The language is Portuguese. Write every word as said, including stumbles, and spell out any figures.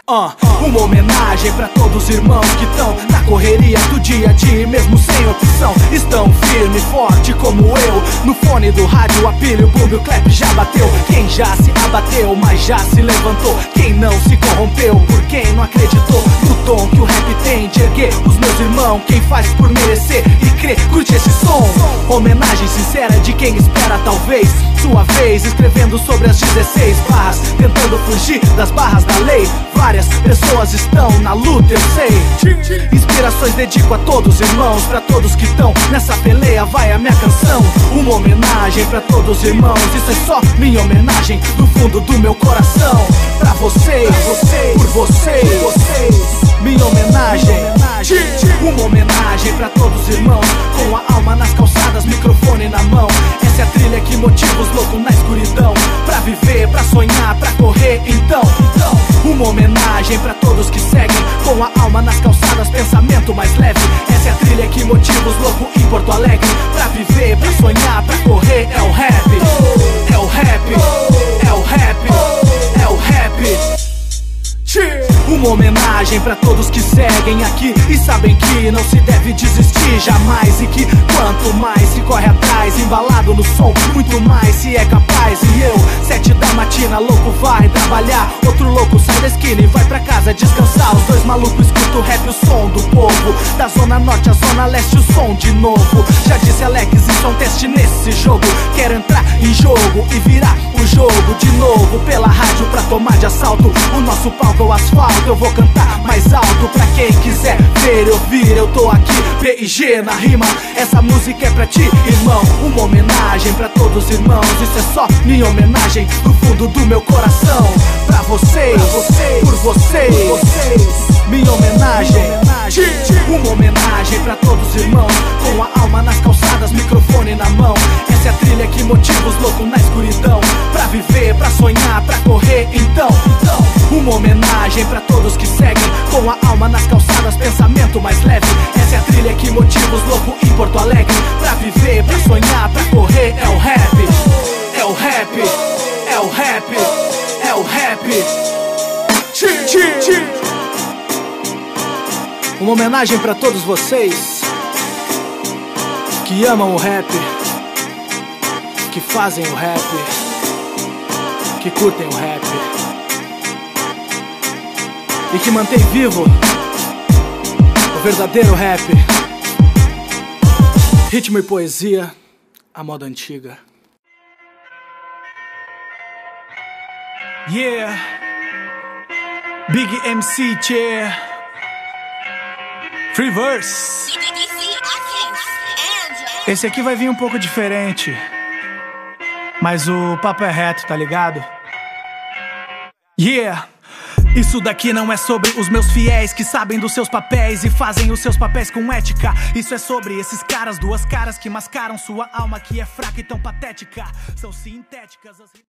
Uh, uma homenagem pra todos os irmãos que estão na correria do dia a dia, mesmo sem opção. Estão firme, forte como eu. No fone do rádio, a pilha, o boom, o clap já bateu. Quem já se abateu, mas já se levantou. Quem não se corrompeu, por quem não acreditou no dom que o rap tem de erguer os meus irmãos. Quem faz por merecer e crer, curte esse som. Homenagem sincera de quem espera talvez sua vez, escrevendo sobre as dezesseis barras, tentando fugir das barras da lei. Várias pessoas estão na luta, eu sei. Inspirações dedico a todos os irmãos, pra todos que estão nessa peleia vai a minha canção. Uma homenagem pra todos os irmãos, isso é só minha homenagem do fundo do meu coração. Pra vocês, por vocês, minha homenagem. Uma homenagem pra todos os irmãos, com a alma nas calçadas, microfone na mão. Essa é a trilha que motiva os loucos na escuridão, pra viver, pra sonhar, pra correr, então, então. Uma homenagem pra todos que seguem, com a alma nas calçadas, pensamento mais leve. Essa é a trilha que motiva os loucos em Porto Alegre, pra viver, pra sonhar, pra correr. É o rap, é o rap, é o rap, é o rap. Uma homenagem pra todos que seguem aqui e sabem que não se deve desistir jamais. E que quanto mais se corre atrás, embalado no som, muito mais se é capaz. E eu, sete da matina, louco vai trabalhar, outro louco sai da esquina e vai pra casa descansar. Os dois malucos escutam o rap, o som do povo, da zona norte à zona leste, o som de novo. Já disse Alex, isso é um teste nesse jogo. Quero entrar em jogo e virar o jogo de novo pela rádio pra tomar de assalto o nosso palco é o asfalto. Eu vou cantar mais alto pra quem quiser ver e ouvir. Eu tô aqui, P I G na rima. Essa música é pra ti, irmão. Uma homenagem pra todos os irmãos, isso é só minha homenagem do fundo do meu coração. Pra vocês, por vocês, minha homenagem. Uma homenagem pra todos os irmãos, com a alma nas calçadas, microfone na mão. Essa é a trilha que motiva os loucos na escuridão, pra viver, pra sonhar, pra correr, então, então. Uma homenagem pra todos que seguem, com a alma nas calçadas, pensamento mais leve. Essa é a trilha que motiva os loucos em Porto Alegre, pra viver, pra sonhar, pra correr. É o rap, é o rap, é o rap, é o rap. Uma homenagem pra todos vocês que amam o rap, que fazem o rap, que curtem o rap e que mantém vivo o verdadeiro rap. Ritmo e poesia, a moda antiga. Yeah, Big M C Chair, Free Verse. Esse aqui vai vir um pouco diferente, mas o papo é reto, tá ligado? Yeah. Isso daqui não é sobre os meus fiéis que sabem dos seus papéis e fazem os seus papéis com ética. Isso é sobre esses caras, duas caras que mascaram sua alma que é fraca e tão patética. São sintéticas as...